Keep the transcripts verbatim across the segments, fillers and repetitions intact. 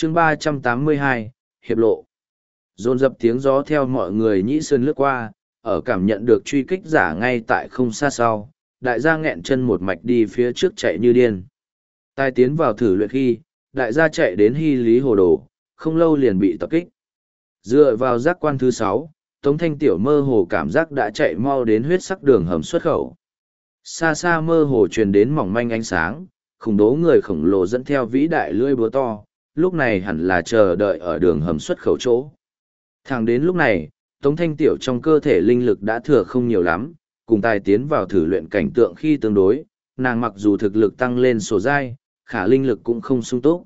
chương ba trăm tám mươi hai, hiệp lộ. Dồn dập tiếng gió theo mọi người nhĩ sơn lướt qua, ở cảm nhận được truy kích giả ngay tại không xa sau, đại gia nghẹn chân một mạch đi phía trước chạy như điên. Tai tiến vào thử luyện khi, đại gia chạy đến Hy Lý Hồ Đồ, không lâu liền bị tập kích. Dựa vào giác quan thứ sáu, Tống Thanh Tiểu mơ hồ cảm giác đã chạy mau đến huyết sắc đường hầm xuất khẩu. Xa xa mơ hồ truyền đến mỏng manh ánh sáng, khủng bố người khổng lồ dẫn theo vĩ đại lưỡi búa to, lúc này hẳn là chờ đợi ở đường hầm xuất khẩu chỗ. Thẳng đến lúc này, Tống Thanh Tiểu trong cơ thể linh lực đã thừa không nhiều lắm, cùng tài tiến vào thử luyện cảnh tượng khi tương đối, nàng mặc dù thực lực tăng lên sổ dai, khả linh lực cũng không sung túc.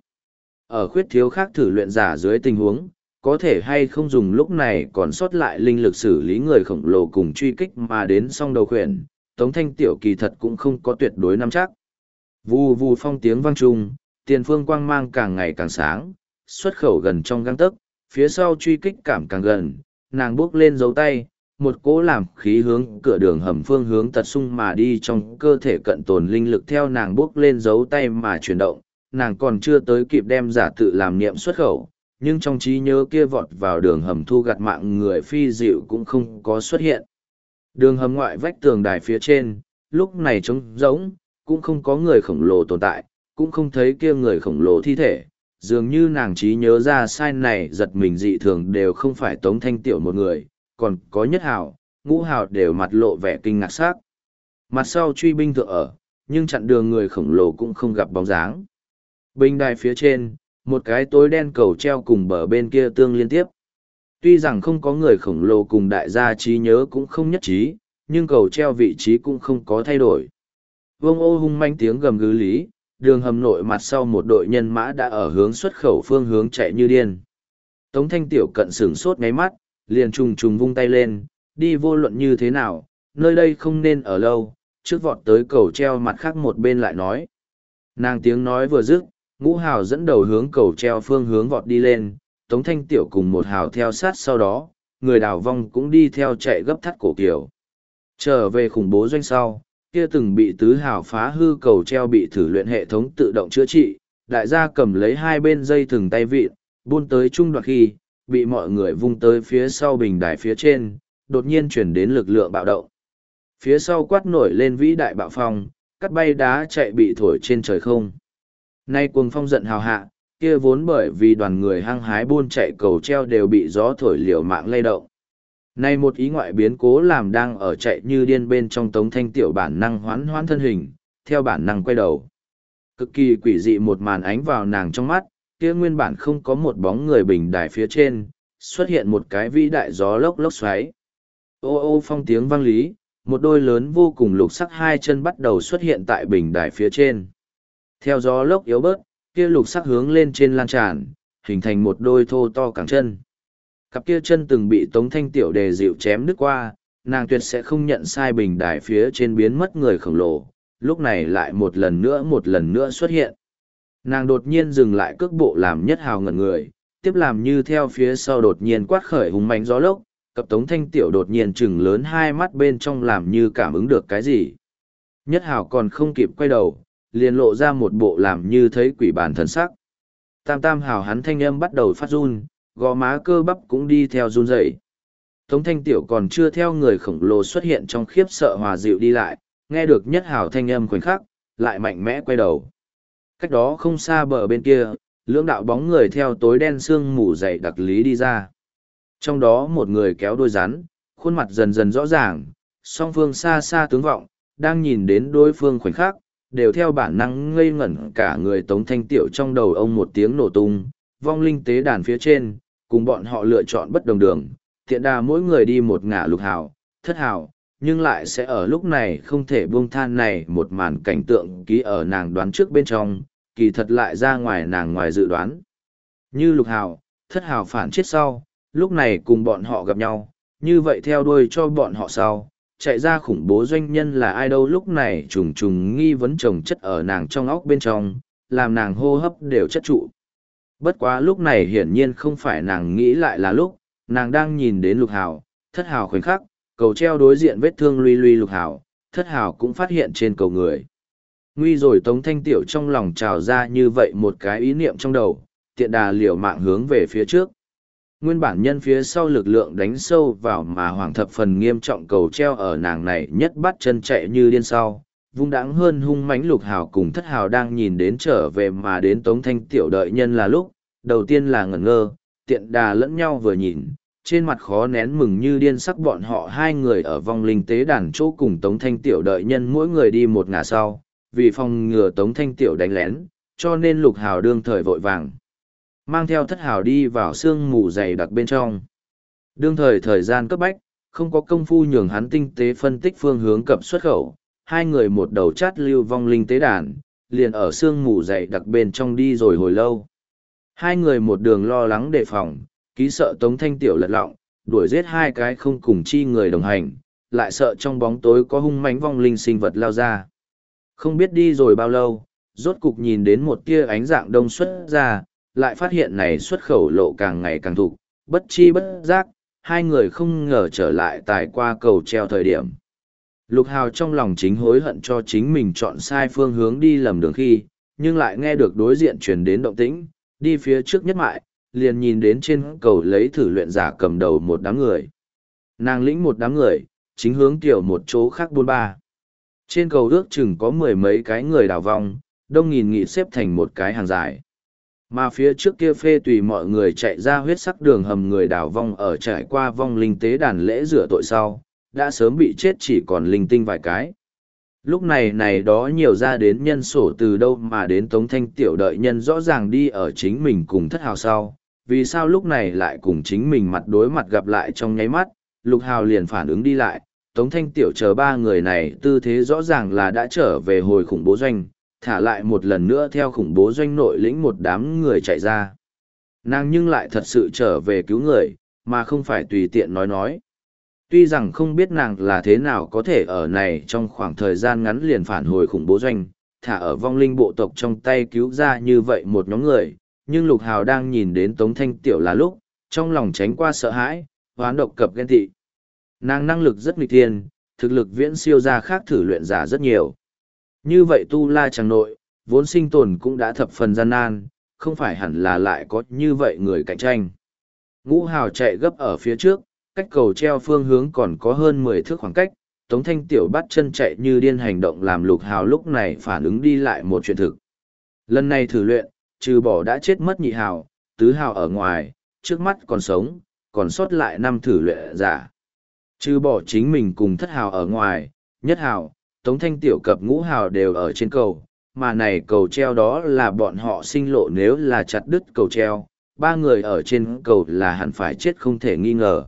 Ở khuyết thiếu khác thử luyện giả dưới tình huống, có thể hay không dùng lúc này còn sót lại linh lực xử lý người khổng lồ cùng truy kích mà đến song đầu khuyển, Tống Thanh Tiểu kỳ thật cũng không có tuyệt đối nắm chắc. Vù vù phong tiếng vang trung, tiền phương quang mang càng ngày càng sáng, xuất khẩu gần trong gang tấc, phía sau truy kích cảm càng gần, nàng bước lên dấu tay, một cỗ làm khí hướng cửa đường hầm phương hướng tật sung mà đi trong cơ thể cận tồn linh lực theo nàng bước lên dấu tay mà chuyển động, nàng còn chưa tới kịp đem giả tự làm niệm xuất khẩu, nhưng trong trí nhớ kia vọt vào đường hầm thu gặt mạng người phi dịu cũng không có xuất hiện. Đường hầm ngoại vách tường đài phía trên, lúc này trống rỗng, cũng không có người khổng lồ tồn tại, cũng không thấy kia người khổng lồ thi thể, dường như nàng trí nhớ ra sai này giật mình dị thường đều không phải Tống Thanh Tiểu một người, còn có Nhất Hào, Ngũ Hào đều mặt lộ vẻ kinh ngạc sắc. Mặt sau truy binh thượng ở, nhưng chặn đường người khổng lồ cũng không gặp bóng dáng. Binh đài phía trên, một cái tối đen cầu treo cùng bờ bên kia tương liên tiếp. Tuy rằng không có người khổng lồ cùng đại gia trí nhớ cũng không nhất trí, nhưng cầu treo vị trí cũng không có thay đổi. Vương ô hung manh tiếng gầm gứ lý, đường hầm nội mặt sau một đội nhân mã đã ở hướng xuất khẩu phương hướng chạy như điên. Tống Thanh Tiểu cận sửng sốt ngáy mắt, liền trùng trùng vung tay lên, đi vô luận như thế nào, nơi đây không nên ở lâu, trước vọt tới cầu treo mặt khác một bên lại nói. Nàng tiếng nói vừa dứt, Ngũ Hào dẫn đầu hướng cầu treo phương hướng vọt đi lên, Tống Thanh Tiểu cùng một hào theo sát sau đó, người đào vong cũng đi theo chạy gấp thắt cổ kiểu. Trở về khủng bố doanh sau, kia từng bị tứ hào phá hư cầu treo bị thử luyện hệ thống tự động chữa trị, đại gia cầm lấy hai bên dây thừng tay vịn, buôn tới trung đoạn khi, bị mọi người vung tới phía sau bình đài phía trên, đột nhiên chuyển đến lực lượng bạo động. Phía sau quát nổi lên vĩ đại bạo phong, cắt bay đá chạy bị thổi trên trời không. Nay cuồng phong giận hào hạ, kia vốn bởi vì đoàn người hăng hái buôn chạy cầu treo đều bị gió thổi liều mạng lay động. Nay một ý ngoại biến cố làm đang ở chạy như điên bên trong Tống Thanh Tiểu bản năng hoán hoán thân hình, theo bản năng quay đầu. Cực kỳ quỷ dị một màn ánh vào nàng trong mắt, kia nguyên bản không có một bóng người bình đài phía trên, xuất hiện một cái vĩ đại gió lốc lốc xoáy. Ô ô phong tiếng vang lý, một đôi lớn vô cùng lục sắc hai chân bắt đầu xuất hiện tại bình đài phía trên. Theo gió lốc yếu bớt, kia lục sắc hướng lên trên lan tràn, hình thành một đôi thô to cẳng chân. Cặp kia chân từng bị Tống Thanh Tiểu đề dịu chém đứt qua, nàng tuyệt sẽ không nhận sai bình đài phía trên biến mất người khổng lồ, lúc này lại một lần nữa một lần nữa xuất hiện. Nàng đột nhiên dừng lại cước bộ làm Nhất Hào ngẩn người, tiếp làm như theo phía sau đột nhiên quát khởi hùng mạnh gió lốc, cặp Tống Thanh Tiểu đột nhiên chừng lớn hai mắt bên trong làm như cảm ứng được cái gì. Nhất Hào còn không kịp quay đầu, liền lộ ra một bộ làm như thấy quỷ bản thần sắc. Tam Tam Hào hắn thanh âm bắt đầu phát run, gò má cơ bắp cũng đi theo run rẩy. Tống Thanh Tiểu còn chưa theo người khổng lồ xuất hiện trong khiếp sợ hòa dịu đi lại, nghe được Nhất Hào thanh âm khoảnh khắc, lại mạnh mẽ quay đầu. Cách đó không xa bờ bên kia, lưỡng đạo bóng người theo tối đen sương mù dày đặc lý đi ra. Trong đó một người kéo đôi rắn, khuôn mặt dần dần rõ ràng, song phương xa xa tướng vọng, đang nhìn đến đối phương khoảnh khắc, đều theo bản năng ngây ngẩn cả người Tống Thanh Tiểu trong đầu ông một tiếng nổ tung, vong linh tế đàn phía trên, cùng bọn họ lựa chọn bất đồng đường, tiện đà mỗi người đi một ngả lục hào, thất hào, nhưng lại sẽ ở lúc này không thể buông than này một màn cảnh tượng ký ở nàng đoán trước bên trong, kỳ thật lại ra ngoài nàng ngoài dự đoán. Như lục hào, thất hào phản chết sau, lúc này cùng bọn họ gặp nhau, như vậy theo đuôi cho bọn họ sau, chạy ra khủng bố doanh nhân là ai đâu lúc này trùng trùng nghi vấn chồng chất ở nàng trong óc bên trong, làm nàng hô hấp đều chất trụ. Bất quá lúc này hiển nhiên không phải nàng nghĩ lại là lúc, nàng đang nhìn đến lục hào, thất hào khoảnh khắc, cầu treo đối diện vết thương luy luy lục hào, thất hào cũng phát hiện trên cầu người. Nguy rồi Tống Thanh Tiểu trong lòng trào ra như vậy một cái ý niệm trong đầu, tiện đà liều mạng hướng về phía trước. Nguyên bản nhân phía sau lực lượng đánh sâu vào mà hoàng thập phần nghiêm trọng cầu treo ở nàng này nhất bắt chân chạy như điên sau, vung đãng hơn hung mãnh Lục Hào cùng Thất Hào đang nhìn đến trở về mà đến Tống Thanh Tiểu đợi nhân là lúc, đầu tiên là ngẩn ngơ, tiện đà lẫn nhau vừa nhìn, trên mặt khó nén mừng như điên sắc bọn họ hai người ở vong linh tế đàn chỗ cùng Tống Thanh Tiểu đợi nhân mỗi người đi một ngả sau, vì phòng ngừa Tống Thanh Tiểu đánh lén, cho nên Lục Hào đương thời vội vàng mang theo Thất Hào đi vào sương mù dày đặc bên trong. Đương thời thời gian cấp bách, không có công phu nhường hắn tinh tế phân tích phương hướng cập xuất khẩu, hai người một đầu chát lưu vong linh tế đàn, liền ở sương mù dày đặc bên trong đi rồi hồi lâu. Hai người một đường lo lắng đề phòng, ký sợ Tống Thanh Tiểu lật lọng, đuổi giết hai cái không cùng chi người đồng hành, lại sợ trong bóng tối có hung mãnh vong linh sinh vật lao ra. Không biết đi rồi bao lâu, rốt cục nhìn đến một tia ánh dạng đông xuất ra, lại phát hiện này xuất khẩu lộ càng ngày càng thục, bất chi bất giác, hai người không ngờ trở lại tại qua cầu treo thời điểm. Lục Hào trong lòng chính hối hận cho chính mình chọn sai phương hướng đi lầm đường khi, nhưng lại nghe được đối diện truyền đến động tĩnh, đi phía trước nhất mại, liền nhìn đến trên cầu lấy thử luyện giả cầm đầu một đám người. Nàng lĩnh một đám người, chính hướng tiểu một chỗ khác buôn ba. Trên cầu ước chừng có mười mấy cái người đào vong, đông nghìn nghị xếp thành một cái hàng dài. Mà phía trước kia phê tùy mọi người chạy ra huyết sắc đường hầm người đào vong ở trải qua vong linh tế đàn lễ rửa tội sau, đã sớm bị chết chỉ còn linh tinh vài cái. Lúc này này đó nhiều ra đến nhân sổ từ đâu mà đến Tống Thanh Tiểu đợi nhân rõ ràng đi ở chính mình cùng Thất Hào sau, vì sao lúc này lại cùng chính mình mặt đối mặt gặp lại trong nháy mắt, Lục Hào liền phản ứng đi lại, Tống Thanh Tiểu chờ ba người này tư thế rõ ràng là đã trở về hồi khủng bố doanh, thả lại một lần nữa theo khủng bố doanh nội lĩnh một đám người chạy ra. Nàng nhưng lại thật sự trở về cứu người, mà không phải tùy tiện nói nói. Tuy rằng không biết nàng là thế nào có thể ở này trong khoảng thời gian ngắn liền phản hồi khủng bố doanh, thả ở vong linh bộ tộc trong tay cứu ra như vậy một nhóm người, nhưng Lục Hào đang nhìn đến Tống Thanh Tiểu là lúc, trong lòng tránh qua sợ hãi, hoán độc cập ghen tị. Nàng năng lực rất nghịch thiên, thực lực viễn siêu ra khác thử luyện giả rất nhiều. Như vậy tu la chẳng nội, vốn sinh tồn cũng đã thập phần gian nan, không phải hẳn là lại có như vậy người cạnh tranh. Ngũ Hào chạy gấp ở phía trước, cách cầu treo phương hướng còn có hơn mười thước khoảng cách, Tống Thanh Tiểu bắt chân chạy như điên hành động làm Lục Hào lúc này phản ứng đi lại một chuyện thực. Lần này thử luyện, trừ bỏ đã chết mất nhị hào, tứ hào ở ngoài, trước mắt còn sống, còn sót lại năm thử luyện giả. Trừ bỏ chính mình cùng Thất Hào ở ngoài, nhất hào, Tống Thanh Tiểu cập ngũ hào đều ở trên cầu, mà này cầu treo đó là bọn họ sinh lộ nếu là chặt đứt cầu treo, ba người ở trên cầu là hẳn phải chết không thể nghi ngờ.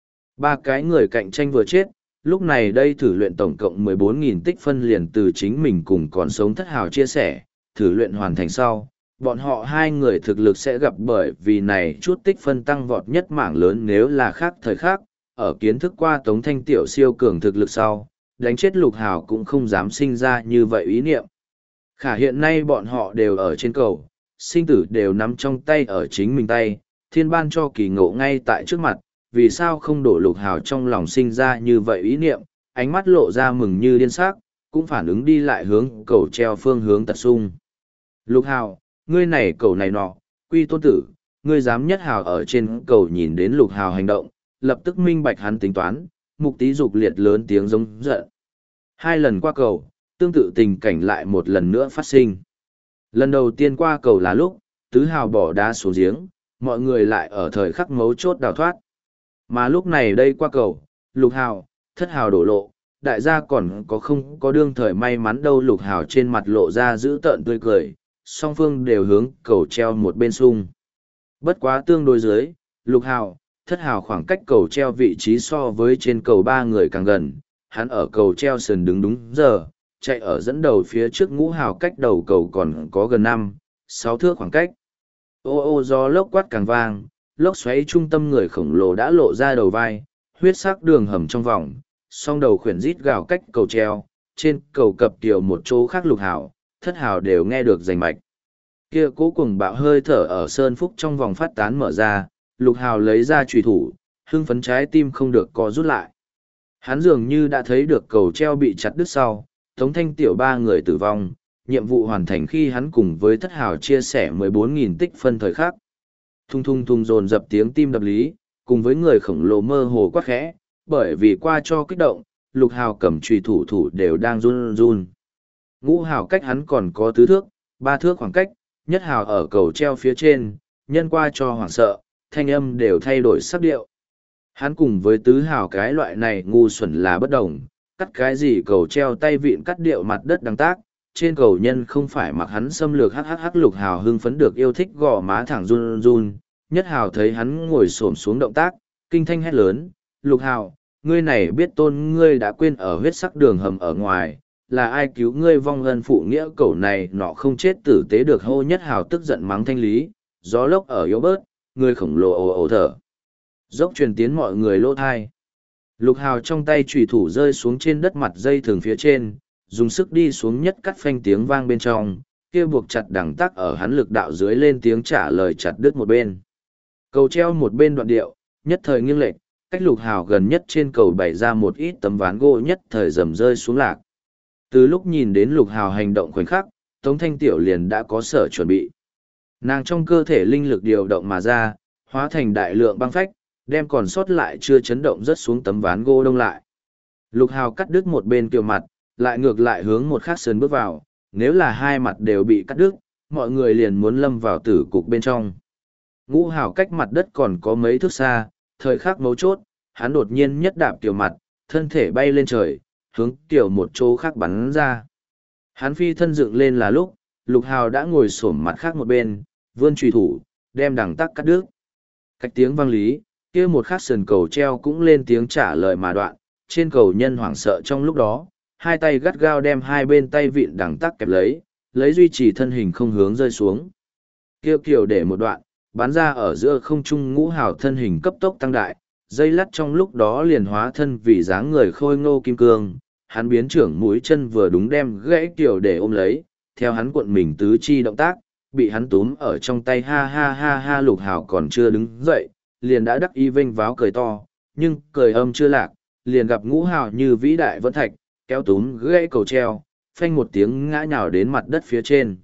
Ba cái người cạnh tranh vừa chết, lúc này đây thử luyện tổng cộng mười bốn nghìn tích phân liền từ chính mình cùng còn sống Thất Hào chia sẻ, thử luyện hoàn thành sau, bọn họ hai người thực lực sẽ gặp bởi vì này chút tích phân tăng vọt nhất mảng lớn nếu là khác thời khác, ở kiến thức qua Tống Thanh Tiểu siêu cường thực lực sau, đánh chết Lục Hào cũng không dám sinh ra như vậy ý niệm. Khả hiện nay bọn họ đều ở trên cầu, sinh tử đều nắm trong tay ở chính mình tay, thiên ban cho kỳ ngộ ngay tại trước mặt, vì sao không đổ Lục Hào trong lòng sinh ra như vậy ý niệm, ánh mắt lộ ra mừng như điên sắc, cũng phản ứng đi lại hướng cầu treo phương hướng tật sung. Lục Hào, ngươi này cầu này nọ, quy tôn tử, ngươi dám nhất hào ở trên cầu nhìn đến Lục Hào hành động, lập tức minh bạch hắn tính toán, mục tí dục liệt lớn tiếng giống giận. Hai lần qua cầu, tương tự tình cảnh lại một lần nữa phát sinh. Lần đầu tiên qua cầu là lúc, tứ hào bỏ đá xuống giếng, mọi người lại ở thời khắc mấu chốt đào thoát. Mà lúc này đây qua cầu, Lục Hào, Thất Hào đổ lộ, đại gia còn có không có đương thời may mắn đâu. Lục Hào trên mặt lộ ra giữ tợn tươi cười, song phương đều hướng cầu treo một bên sung. Bất quá tương đối dưới, Lục Hào, Thất Hào khoảng cách cầu treo vị trí so với trên cầu ba người càng gần, hắn ở cầu treo sườn đứng đúng giờ, chạy ở dẫn đầu phía trước Ngũ Hào cách đầu cầu còn có gần năm, sáu thước khoảng cách. Ô ô gió lốc quát càng vang, lốc xoáy trung tâm người khổng lồ đã lộ ra đầu vai, huyết sắc đường hầm trong vòng, song đầu khuyển rít gào cách cầu treo, trên cầu cập tiểu một chỗ khác Lục Hào, Thất Hào đều nghe được rành mạch. Kia cố cùng bạo hơi thở ở sơn phúc trong vòng phát tán mở ra, Lục Hào lấy ra chùy thủ, hưng phấn trái tim không được có rút lại. Hắn dường như đã thấy được cầu treo bị chặt đứt sau, Tống Thanh Tiểu ba người tử vong, nhiệm vụ hoàn thành khi hắn cùng với Thất Hào chia sẻ mười bốn nghìn tích phân thời khắc. Thung thung thung dồn dập tiếng tim đập lý, cùng với người khổng lồ mơ hồ quát khẽ, bởi vì qua cho kích động, lục hào cầm trùy thủ thủ đều đang run run. Ngũ hào cách hắn còn có tứ thước, ba thước khoảng cách, nhất hào ở cầu treo phía trên, nhân qua cho hoảng sợ, thanh âm đều thay đổi sắc điệu. Hắn cùng với tứ hào cái loại này ngu xuẩn là bất đồng, cắt cái gì cầu treo tay vịn cắt điệu mặt đất đăng tác, trên cầu nhân không phải mặc hắn xâm lược hắc hắc hắc lục hào hưng phấn được yêu thích gò má thẳng run run, nhất hào thấy hắn ngồi xổm xuống động tác, kinh thanh hét lớn, lục hào, ngươi này biết tôn ngươi đã quên ở huyết sắc đường hầm ở ngoài, là ai cứu ngươi vong ân phụ nghĩa cầu này nọ không chết tử tế được hô nhất hào tức giận mắng thanh lý, gió lốc ở yếu bớt, người khổng lồ ồ ồ thở. Dốc truyền tiến mọi người lỗ thai. Lục hào trong tay chùy thủ rơi xuống trên đất mặt dây thường phía trên, dùng sức đi xuống nhất cắt phanh tiếng vang bên trong, kia buộc chặt đằng tắc ở hắn lực đạo dưới lên tiếng trả lời chặt đứt một bên. Cầu treo một bên đoạn điệu, nhất thời nghiêng lệch, cách lục hào gần nhất trên cầu bày ra một ít tấm ván gỗ nhất thời rầm rơi xuống lạc. Từ lúc nhìn đến lục hào hành động khoảnh khắc, Tống Thanh Tiểu liền đã có sở chuẩn bị. Nàng trong cơ thể linh lực điều động mà ra, hóa thành đại lượng băng phách, đem còn sót lại chưa chấn động rất xuống tấm ván gỗ đông lại. Lục hào cắt đứt một bên kiều mặt, lại ngược lại hướng một khắc sườn bước vào, nếu là hai mặt đều bị cắt đứt, mọi người liền muốn lâm vào tử cục bên trong. Ngũ hào cách mặt đất còn có mấy thước xa, thời khắc mấu chốt, hắn đột nhiên nhất đạp kiều mặt, thân thể bay lên trời, hướng kiểu một chỗ khác bắn ra. Hắn phi thân dựng lên là lúc, lục hào đã ngồi xổm mặt khác một bên, vươn chùy thủ, đem đằng tắc cắt đứt. Cách tiếng vang lý, kia một khắc sườn cầu treo cũng lên tiếng trả lời mà đoạn, trên cầu nhân hoảng sợ trong lúc đó, hai tay gắt gao đem hai bên tay vịn đằng tắc kẹp lấy, lấy duy trì thân hình không hướng rơi xuống. Kêu kiểu để một đoạn, bắn ra ở giữa không trung ngũ hào thân hình cấp tốc tăng đại, dây lắt trong lúc đó liền hóa thân vì dáng người khôi ngô kim cương, hắn biến trưởng mũi chân vừa đúng đem gãy kiểu để ôm lấy, theo hắn cuộn mình tứ chi động tác, bị hắn túm ở trong tay ha ha ha ha lục hào còn chưa đứng dậy, liền đã đắc y vênh váo cười to, nhưng cười âm chưa lạc, liền gặp ngũ hào như vĩ đại vẫn thạch, kéo túm gãy cầu treo, phanh một tiếng ngã nhào đến mặt đất phía trên.